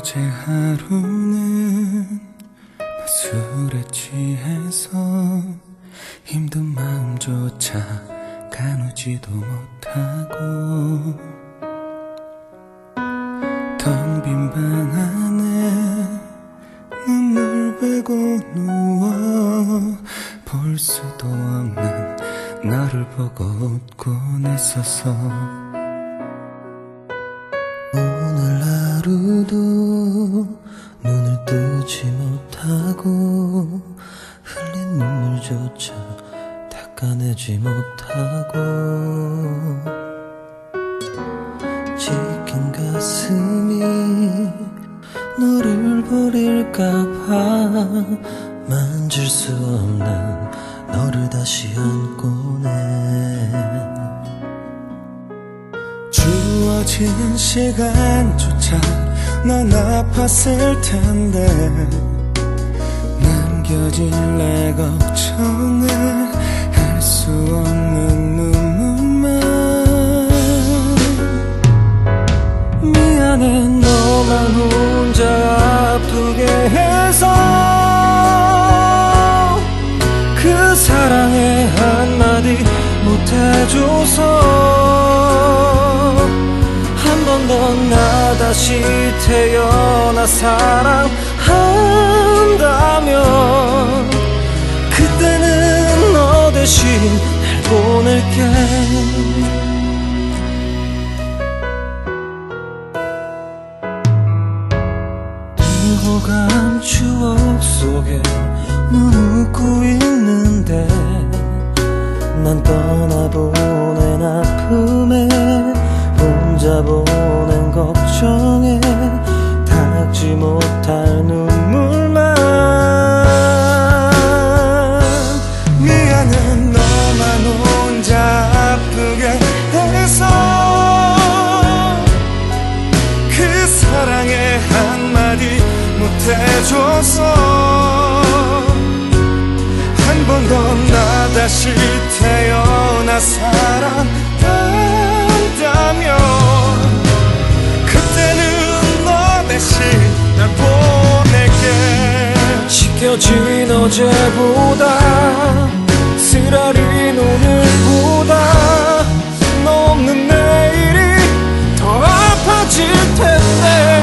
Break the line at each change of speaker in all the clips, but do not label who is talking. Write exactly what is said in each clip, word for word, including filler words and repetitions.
어제 하루는 술에 취해서 힘든 마음조차 가누지도 못하고 텅 빈 방 안에 눈물 빼고 누워 볼 수도 없는 너를 보고 웃곤 했었어. 오늘 하루도 눈을 뜨지 못하고 흘린 눈물조차 닦아내지 못하고 지킨 가슴이 너를 버릴까봐 만질 수 없는 너를 다시 안고네. 주어진 시간조차 넌 아팠을 텐데 남겨질 내 걱정을 할 수 없는 눈물만. 미안해 너만 혼자 아프게 해서 그 사랑의 한마디 못해줘서 한 번 더 나 다시 태어나 사랑한다면 그때는 너 대신 날 보낼게. 호감 추억 속에 넌 웃고 있는데 난 떠나보낸 아픔에 혼자 보낸 걱정에 닦지 못할 눈물만. 미안해 너만 혼자 아프게 해서 그 사랑의 한마디 못해줘서 한 번 더 나 다시 태어나 사랑한다면 그때는 너 대신 날 보낼게. 지켜진 어제보다 쓰라린 오늘보다 너 없는 내일이 더 아파질 텐데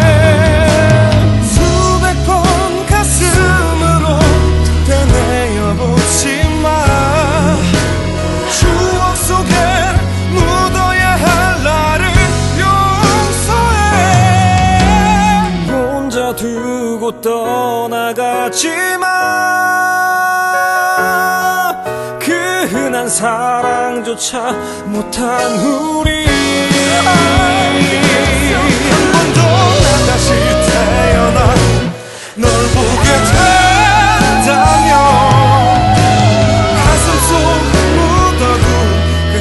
두고 떠나가지마. 그 흔한 사랑조차 못한 우리 한 번 더 나 다시 태어나 널 보게 된다면 가슴 속 묻어도 그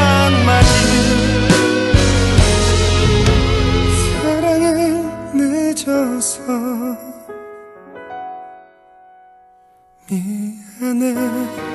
한마디 늦어서 미안해.